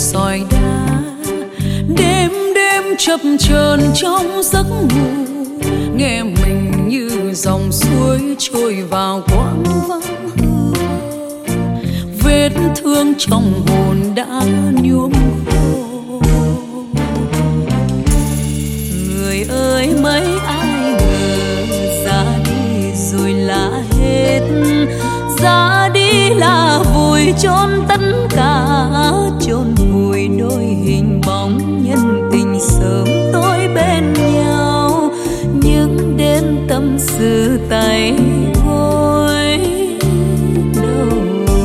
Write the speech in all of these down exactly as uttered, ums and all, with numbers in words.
sỏi đá. Đêm đêm chập chờn trong giấc ngủ, nghe mình như dòng suối trôi vào quãng vắng hư vô. Vết thương trong hồn đã nhuốm khô. Người ơi mấy ai ngờ ra đi rồi là hết, ra đi là vùi chôn tất cả, chôn vùi đôi hình bóng nhân tình sớm tối bên nhau. Những đêm tâm sự tay gối đâu.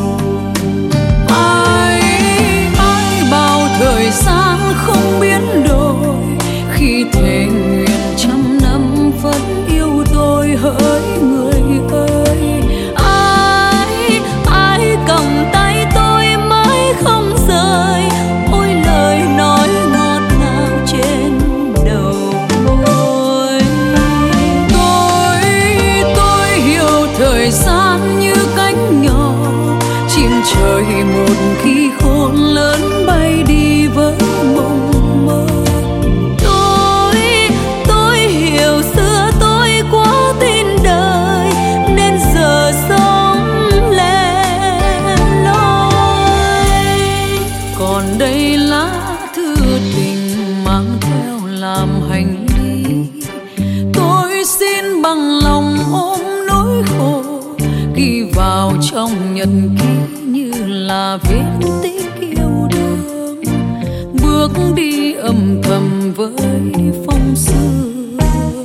Ai ai bảo thời gian không biến đổi, khi thề nguyện trăm năm vẫn yêu tôi hỡi người ơi. Ai ai cầm tay tôi mãi không rời, ôi lời nói ngọt ngào trên đầu môi. Tôi tôi hiểu thời gian như cánh nhỏ chim trời, một khi khôn lớn bay đi với mộng mơ. Tôi tôi hiểu xưa tôi quá tin đời nên giờ sống lẻ loi. Còn đây lá thư tình mang theo làm hành lý, tôi xin bằng lòng ôm nỗi khổ, ghi vào trong nhật ký như là viết tích yêu đương. Bước đi âm thầm với phong sương,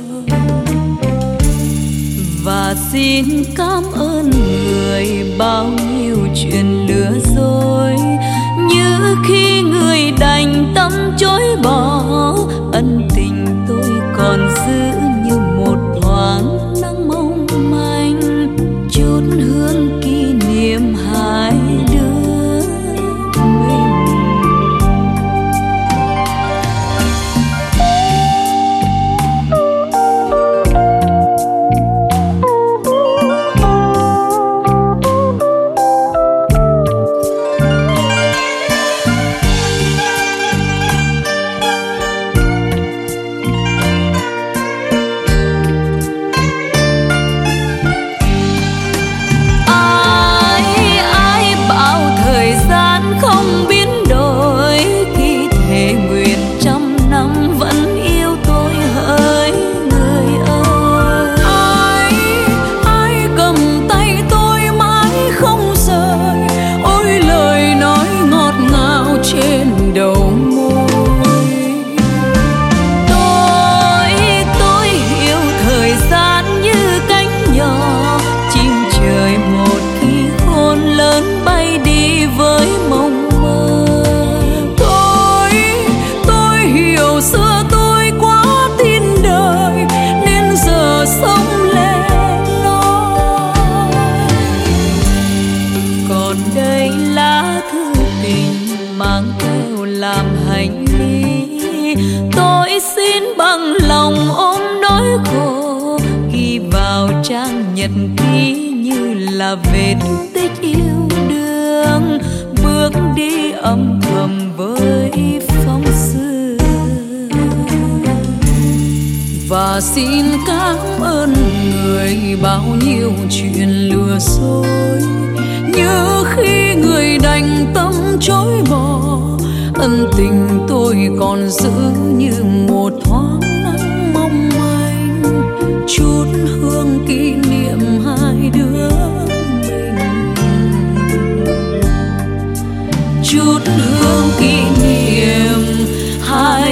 và xin cảm ơn người bao nhiêu chuyện lừa dối. Như khi người đành tâm chối bỏ, ân tình tôi còn giữ như một thoáng nắng mong manh, chút hương kỷ niệm hai đứa mình. Nhật ký như là vết tích yêu đương, bước đi âm thầm với phong sương. Và xin cảm ơn người bao nhiêu chuyện lừa dối, như khi người đành tâm chối bỏ, ân tình tôi còn giữ như một thoáng nắng mong manh, chút hương kỷ niệm hai đứa mình, chút hương kỷ niệm hai